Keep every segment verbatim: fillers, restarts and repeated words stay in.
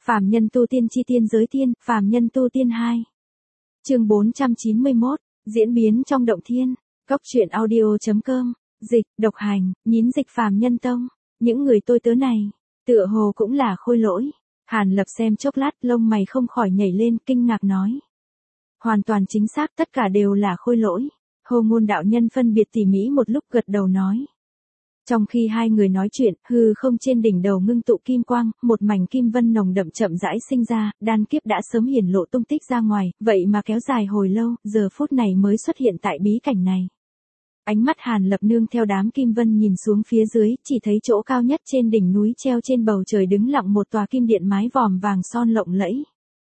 Phàm nhân tu tiên chi tiên giới tiên, phàm nhân tu tiên hai. Chương bốn trăm chín mươi mốt, diễn biến trong động thiên. Cốc truyện audio chấm com, dịch, độc hành, nhín dịch phàm nhân tông. Những người tôi tớ này, tựa hồ cũng là khôi lỗi. Hàn Lập xem chốc lát, lông mày không khỏi nhảy lên, kinh ngạc nói. Hoàn toàn chính xác, tất cả đều là khôi lỗi. Hồ Ngôn đạo nhân phân biệt tỉ mỉ một lúc, gật đầu nói. Trong khi hai người nói chuyện, hư không trên đỉnh đầu ngưng tụ kim quang, một mảnh kim vân nồng đậm chậm rãi sinh ra, đan kiếp đã sớm hiển lộ tung tích ra ngoài, vậy mà kéo dài hồi lâu, giờ phút này mới xuất hiện tại bí cảnh này. Ánh mắt Hàn Lập nương theo đám kim vân nhìn xuống phía dưới, chỉ thấy chỗ cao nhất trên đỉnh núi treo trên bầu trời đứng lặng một tòa kim điện mái vòm vàng son lộng lẫy.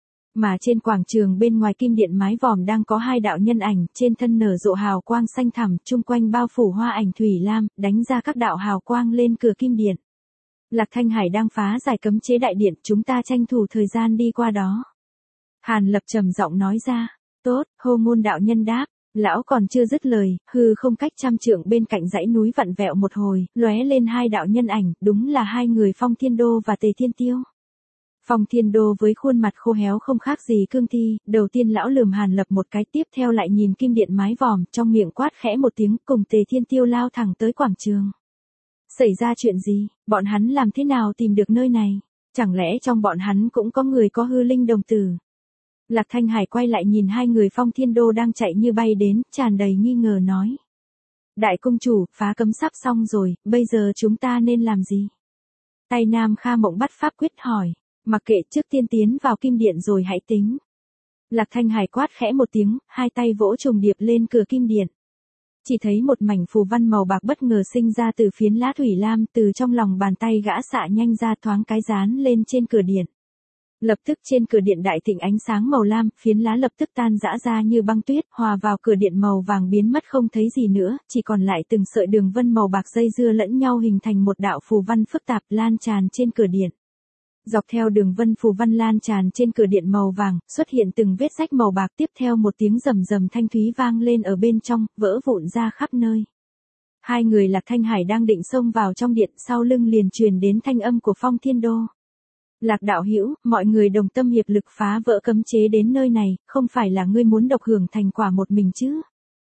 Mà trên quảng trường bên ngoài kim điện mái vòm đang có hai đạo nhân ảnh, trên thân nở rộ hào quang xanh thẳm, chung quanh bao phủ hoa ảnh thủy lam, đánh ra các đạo hào quang lên cửa kim điện. Lạc Thanh Hải đang phá giải cấm chế đại điện, chúng ta tranh thủ thời gian đi qua đó. Hàn Lập trầm giọng nói ra. Tốt, Hồ Ngôn đạo nhân đáp. Lão còn chưa dứt lời, hư không cách trăm trượng bên cạnh dãy núi vặn vẹo một hồi, lóe lên hai đạo nhân ảnh, đúng là hai người Phong Thiên Đô và Tề Thiên Tiêu. Phong Thiên Đô với khuôn mặt khô héo không khác gì cương thi, đầu tiên lão lườm Hàn Lập một cái, tiếp theo lại nhìn kim điện mái vòm, trong miệng quát khẽ một tiếng, cùng Tề Thiên Tiêu lao thẳng tới quảng trường. Xảy ra chuyện gì, bọn hắn làm thế nào tìm được nơi này, chẳng lẽ trong bọn hắn cũng có người có hư linh đồng tử? Lạc Thanh Hải quay lại nhìn hai người Phong Thiên Đô đang chạy như bay đến, tràn đầy nghi ngờ nói. Đại công chủ, phá cấm sắp xong rồi, bây giờ chúng ta nên làm gì? Tay Nam Kha Mộng bắt pháp quyết hỏi. Mặc kệ, trước tiên tiến vào kim điện rồi hãy tính. Lạc Thanh Hải quát khẽ một tiếng, hai tay vỗ trùng điệp lên cửa kim điện. Chỉ thấy một mảnh phù văn màu bạc bất ngờ sinh ra từ phiến lá thủy lam, từ trong lòng bàn tay gã xạ nhanh ra, thoáng cái dán lên trên cửa điện. Lập tức trên cửa điện đại thịnh ánh sáng màu lam, phiến lá lập tức tan rã ra như băng tuyết, hòa vào cửa điện màu vàng biến mất không thấy gì nữa, chỉ còn lại từng sợi đường vân màu bạc dây dưa lẫn nhau hình thành một đạo phù văn phức tạp lan tràn trên cửa điện. Dọc theo đường vân phù văn lan tràn trên cửa điện màu vàng, xuất hiện từng vết rách màu bạc, tiếp theo một tiếng rầm rầm thanh thúy vang lên ở bên trong, vỡ vụn ra khắp nơi. Hai người Lạc Thanh Hải đang định xông vào trong điện, sau lưng liền truyền đến thanh âm của Phong Thiên Đô. Lạc đạo hữu, mọi người đồng tâm hiệp lực phá vỡ cấm chế đến nơi này, không phải là ngươi muốn độc hưởng thành quả một mình chứ?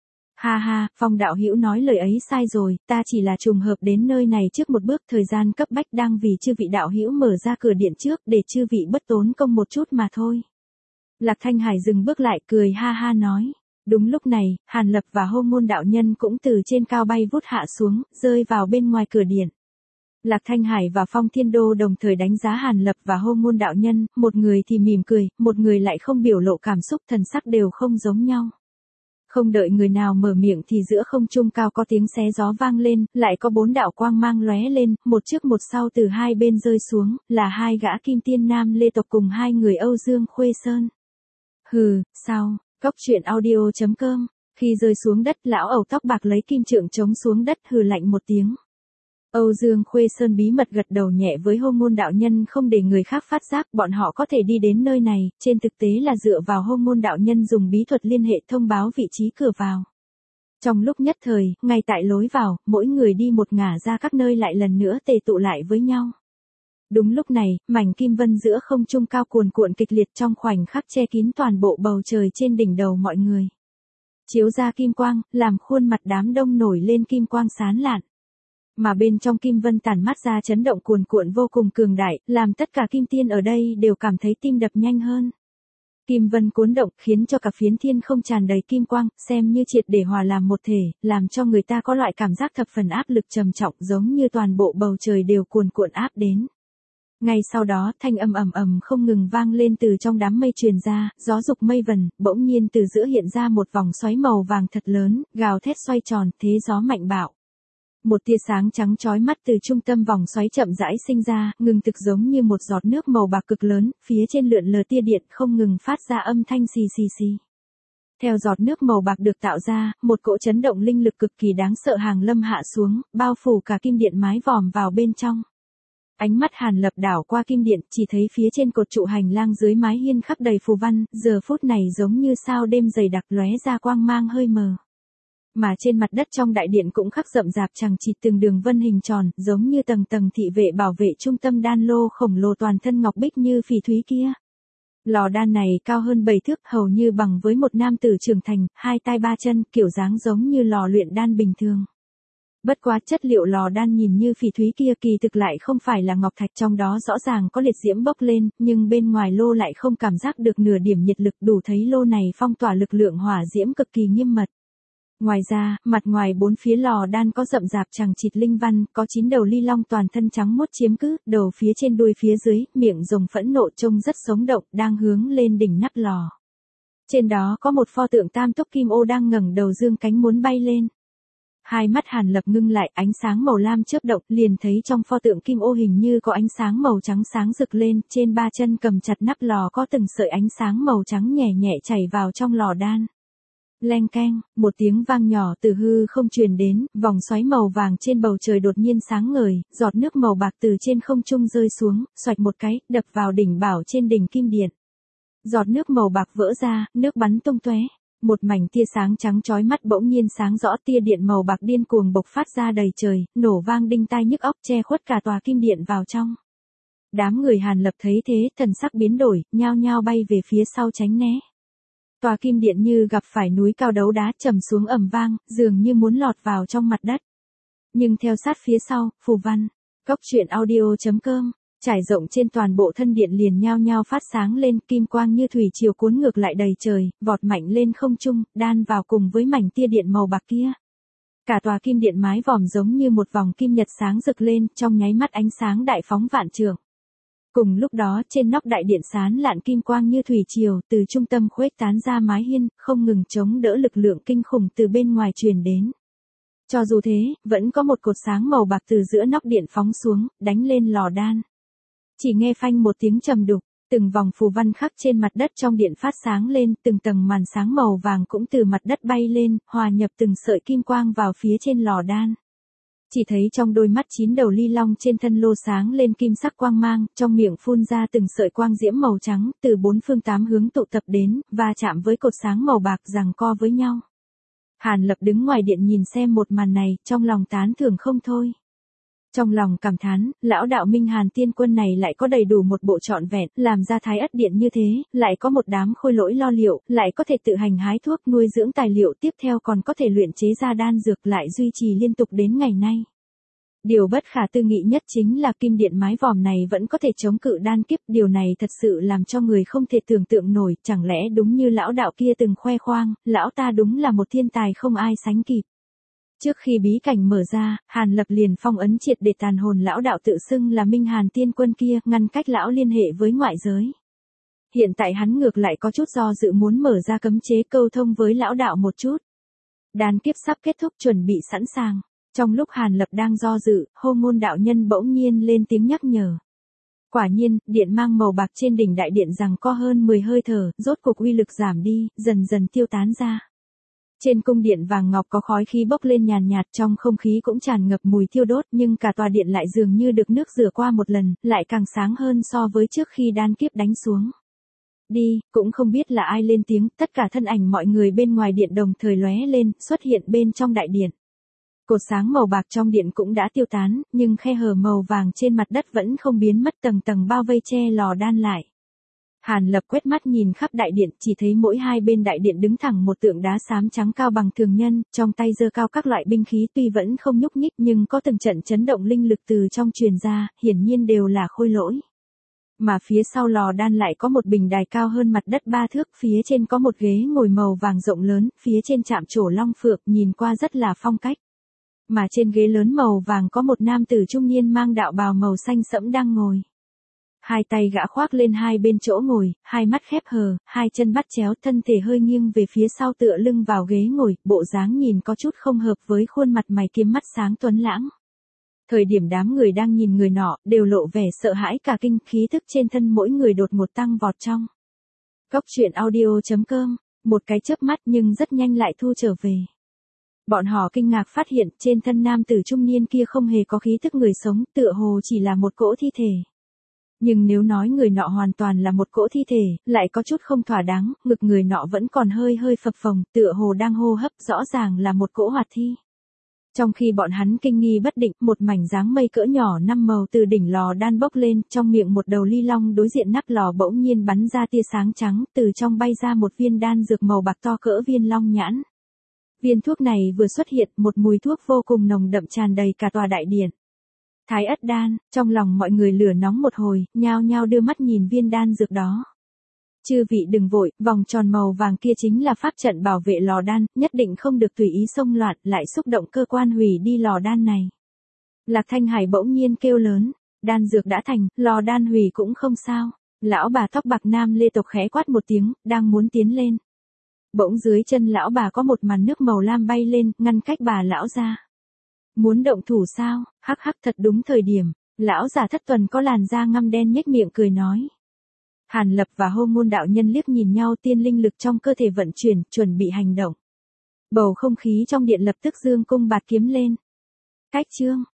Ha ha, Phong đạo hữu nói lời ấy sai rồi, ta chỉ là trùng hợp đến nơi này trước một bước, thời gian cấp bách đang vì chư vị đạo hữu mở ra cửa điện trước, để chư vị bất tốn công một chút mà thôi. Lạc Thanh Hải dừng bước lại, cười ha ha nói. Đúng lúc này, Hàn Lập và Hồ Ngôn đạo nhân cũng từ trên cao bay vút hạ xuống, rơi vào bên ngoài cửa điện. Lạc Thanh Hải và Phong Thiên Đô đồng thời đánh giá Hàn Lập và Hồ Ngôn đạo nhân, một người thì mỉm cười, một người lại không biểu lộ cảm xúc, thần sắc đều không giống nhau. Không đợi người nào mở miệng thì giữa không trung cao có tiếng xé gió vang lên, lại có bốn đạo quang mang lóe lên, một trước một sau từ hai bên rơi xuống, là hai gã kim tiên nam Lê tộc cùng hai người Âu Dương Khuê Sơn. Hừ, sao, Cốc truyện audio chấm com, khi rơi xuống đất lão ẩu tóc bạc lấy kim trượng chống xuống đất hừ lạnh một tiếng. Âu Dương Khuê Sơn bí mật gật đầu nhẹ với Hồ Ngôn đạo nhân, không để người khác phát giác, bọn họ có thể đi đến nơi này, trên thực tế là dựa vào Hồ Ngôn đạo nhân dùng bí thuật liên hệ thông báo vị trí cửa vào. Trong lúc nhất thời, ngay tại lối vào, mỗi người đi một ngả ra các nơi lại lần nữa tề tụ lại với nhau. Đúng lúc này, mảnh kim vân giữa không trung cao cuồn cuộn kịch liệt trong khoảnh khắc che kín toàn bộ bầu trời trên đỉnh đầu mọi người. Chiếu ra kim quang, làm khuôn mặt đám đông nổi lên kim quang sáng lạn. Mà bên trong kim vân tản mát ra chấn động cuồn cuộn vô cùng cường đại, làm tất cả kim tiên ở đây đều cảm thấy tim đập nhanh hơn. Kim vân cuốn động khiến cho cả phiến thiên không tràn đầy kim quang, xem như triệt để hòa làm một thể, làm cho người ta có loại cảm giác thập phần áp lực trầm trọng, giống như toàn bộ bầu trời đều cuồn cuộn áp đến. Ngay sau đó, thanh âm ầm ầm không ngừng vang lên từ trong đám mây truyền ra, gió dục mây vần, bỗng nhiên từ giữa hiện ra một vòng xoáy màu vàng thật lớn, gào thét xoay tròn, thế gió mạnh bạo. Một tia sáng trắng chói mắt từ trung tâm vòng xoáy chậm rãi sinh ra, ngừng thực giống như một giọt nước màu bạc cực lớn, phía trên lượn lờ tia điện không ngừng phát ra âm thanh xì xì xì. Theo giọt nước màu bạc được tạo ra, một cỗ chấn động linh lực cực kỳ đáng sợ hàng lâm hạ xuống, bao phủ cả kim điện mái vòm vào bên trong. Ánh mắt Hàn Lập đảo qua kim điện, chỉ thấy phía trên cột trụ hành lang dưới mái hiên khắc đầy phù văn, giờ phút này giống như sao đêm dày đặc lóe ra quang mang hơi mờ. Mà trên mặt đất trong đại điện cũng khắc rậm rạp chằng chịt từng đường vân hình tròn, giống như tầng tầng thị vệ bảo vệ trung tâm đan lô khổng lồ toàn thân ngọc bích như phỉ thúy kia. Lò đan này cao hơn bảy thước, hầu như bằng với một nam tử trưởng thành, hai tay ba chân, kiểu dáng giống như lò luyện đan bình thường. Bất quá chất liệu lò đan nhìn như phỉ thúy kia kỳ thực lại không phải là ngọc thạch, trong đó rõ ràng có liệt diễm bốc lên, nhưng bên ngoài lô lại không cảm giác được nửa điểm nhiệt lực, đủ thấy lô này phong tỏa lực lượng hỏa diễm cực kỳ nghiêm mật. Ngoài ra, mặt ngoài bốn phía lò đan có rậm rạp chằng chịt linh văn, có chín đầu ly long toàn thân trắng muốt chiếm cứ, đầu phía trên đuôi phía dưới, miệng rồng phẫn nộ trông rất sống động, đang hướng lên đỉnh nắp lò. Trên đó có một pho tượng tam túc kim ô đang ngẩng đầu dương cánh muốn bay lên. Hai mắt Hàn Lập ngưng lại, ánh sáng màu lam chớp động, liền thấy trong pho tượng kim ô hình như có ánh sáng màu trắng sáng rực lên, trên ba chân cầm chặt nắp lò có từng sợi ánh sáng màu trắng nhẹ nhẹ chảy vào trong lò đan. Leng keng, một tiếng vang nhỏ từ hư không truyền đến, vòng xoáy màu vàng trên bầu trời đột nhiên sáng ngời, giọt nước màu bạc từ trên không trung rơi xuống, xoạch một cái, đập vào đỉnh bảo trên đỉnh kim điện. Giọt nước màu bạc vỡ ra, nước bắn tung tóe. Một mảnh tia sáng trắng chói mắt bỗng nhiên sáng rõ, tia điện màu bạc điên cuồng bộc phát ra đầy trời, nổ vang đinh tai nhức óc, che khuất cả tòa kim điện vào trong. Đám người Hàn Lập thấy thế, thần sắc biến đổi, nhao nhao bay về phía sau tránh né. Tòa kim điện như gặp phải núi cao đấu đá, trầm xuống ầm vang, dường như muốn lọt vào trong mặt đất. Nhưng theo sát phía sau, phù văn, cốc truyện audio chấm com, trải rộng trên toàn bộ thân điện liền nhao nhao phát sáng lên, kim quang như thủy triều cuốn ngược lại đầy trời, vọt mạnh lên không trung, đan vào cùng với mảnh tia điện màu bạc kia. Cả tòa kim điện mái vòm giống như một vòng kim nhật sáng rực lên, trong nháy mắt ánh sáng đại phóng vạn trượng. Cùng lúc đó, trên nóc đại điện sán lạn kim quang như thủy triều, từ trung tâm khuếch tán ra mái hiên, không ngừng chống đỡ lực lượng kinh khủng từ bên ngoài truyền đến. Cho dù thế, vẫn có một cột sáng màu bạc từ giữa nóc điện phóng xuống, đánh lên lò đan. Chỉ nghe phanh một tiếng trầm đục, từng vòng phù văn khắc trên mặt đất trong điện phát sáng lên, từng tầng màn sáng màu vàng cũng từ mặt đất bay lên, hòa nhập từng sợi kim quang vào phía trên lò đan. Chỉ thấy trong đôi mắt chín đầu ly long trên thân lô sáng lên kim sắc quang mang, trong miệng phun ra từng sợi quang diễm màu trắng, từ bốn phương tám hướng tụ tập đến, và chạm với cột sáng màu bạc giằng co với nhau. Hàn Lập đứng ngoài điện nhìn xem một màn này, trong lòng tán thưởng không thôi. Trong lòng cảm thán, lão đạo Minh Hàn tiên quân này lại có đầy đủ một bộ trọn vẹn, làm ra thái ất điện như thế, lại có một đám khôi lỗi lo liệu, lại có thể tự hành hái thuốc nuôi dưỡng tài liệu, tiếp theo còn có thể luyện chế ra đan dược, lại duy trì liên tục đến ngày nay. Điều bất khả tư nghị nhất chính là kim điện mái vòm này vẫn có thể chống cự đan kiếp, điều này thật sự làm cho người không thể tưởng tượng nổi, chẳng lẽ đúng như lão đạo kia từng khoe khoang, lão ta đúng là một thiên tài không ai sánh kịp. Trước khi bí cảnh mở ra, Hàn Lập liền phong ấn triệt để tàn hồn lão đạo tự xưng là Minh Hàn tiên quân kia, ngăn cách lão liên hệ với ngoại giới. Hiện tại hắn ngược lại có chút do dự muốn mở ra cấm chế câu thông với lão đạo một chút. Đan kiếp sắp kết thúc chuẩn bị sẵn sàng. Trong lúc Hàn Lập đang do dự, Hô Ngôn đạo nhân bỗng nhiên lên tiếng nhắc nhở. Quả nhiên, điện mang màu bạc trên đỉnh đại điện giằng co hơn mười hơi thở, rốt cuộc uy lực giảm đi, dần dần tiêu tán ra. Trên cung điện vàng ngọc có khói khí bốc lên nhàn nhạt, trong không khí cũng tràn ngập mùi thiêu đốt, nhưng cả tòa điện lại dường như được nước rửa qua một lần, lại càng sáng hơn so với trước khi đan kiếp đánh xuống. Đi, cũng không biết là ai lên tiếng, tất cả thân ảnh mọi người bên ngoài điện đồng thời lóe lên, xuất hiện bên trong đại điện. Cột sáng màu bạc trong điện cũng đã tiêu tán, nhưng khe hở màu vàng trên mặt đất vẫn không biến mất, tầng tầng bao vây che lò đan lại. Hàn Lập quét mắt nhìn khắp đại điện, chỉ thấy mỗi hai bên đại điện đứng thẳng một tượng đá xám trắng cao bằng thường nhân, trong tay giơ cao các loại binh khí, tuy vẫn không nhúc nhích nhưng có từng trận chấn động linh lực từ trong truyền ra, hiển nhiên đều là khôi lỗi. Mà phía sau lò đan lại có một bình đài cao hơn mặt đất ba thước, phía trên có một ghế ngồi màu vàng rộng lớn, phía trên chạm trổ long phượng, nhìn qua rất là phong cách. Mà trên ghế lớn màu vàng có một nam tử trung niên mang đạo bào màu xanh sẫm đang ngồi. Hai tay gã khoác lên hai bên chỗ ngồi, hai mắt khép hờ, hai chân bắt chéo, thân thể hơi nghiêng về phía sau tựa lưng vào ghế ngồi, bộ dáng nhìn có chút không hợp với khuôn mặt mày kiếm mắt sáng tuấn lãng. Thời điểm đám người đang nhìn người nọ, đều lộ vẻ sợ hãi cả kinh, khí thức trên thân mỗi người đột ngột tăng vọt trong. Cốc truyện audio chấm com, một cái chớp mắt nhưng rất nhanh lại thu trở về. Bọn họ kinh ngạc phát hiện trên thân nam tử trung niên kia không hề có khí thức người sống, tựa hồ chỉ là một cỗ thi thể. Nhưng nếu nói người nọ hoàn toàn là một cỗ thi thể, lại có chút không thỏa đáng, ngực người nọ vẫn còn hơi hơi phập phồng, tựa hồ đang hô hấp, rõ ràng là một cỗ hoạt thi. Trong khi bọn hắn kinh nghi bất định, một mảnh dáng mây cỡ nhỏ năm màu từ đỉnh lò đan bốc lên, trong miệng một đầu ly long đối diện nắp lò bỗng nhiên bắn ra tia sáng trắng, từ trong bay ra một viên đan dược màu bạc to cỡ viên long nhãn. Viên thuốc này vừa xuất hiện, một mùi thuốc vô cùng nồng đậm tràn đầy cả tòa đại điện. Thái ất đan, trong lòng mọi người lửa nóng một hồi, nhao nhao đưa mắt nhìn viên đan dược đó. Chư vị đừng vội, vòng tròn màu vàng kia chính là pháp trận bảo vệ lò đan, nhất định không được tùy ý xông loạn, lại xúc động cơ quan hủy đi lò đan này. Lạc Thanh Hải bỗng nhiên kêu lớn, đan dược đã thành, lò đan hủy cũng không sao. Lão bà tóc bạc nam Lê tộc khẽ quát một tiếng, đang muốn tiến lên. Bỗng dưới chân lão bà có một màn nước màu lam bay lên, ngăn cách bà lão ra. Muốn động thủ sao? Hắc hắc, thật đúng thời điểm. Lão già thất tuần có làn da ngăm đen nhếch miệng cười nói. Hàn Lập và Hô Ngôn đạo nhân liếc nhìn nhau, tiên linh lực trong cơ thể vận chuyển, chuẩn bị hành động. Bầu không khí trong điện lập tức dương cung bạt kiếm lên. Cách chương,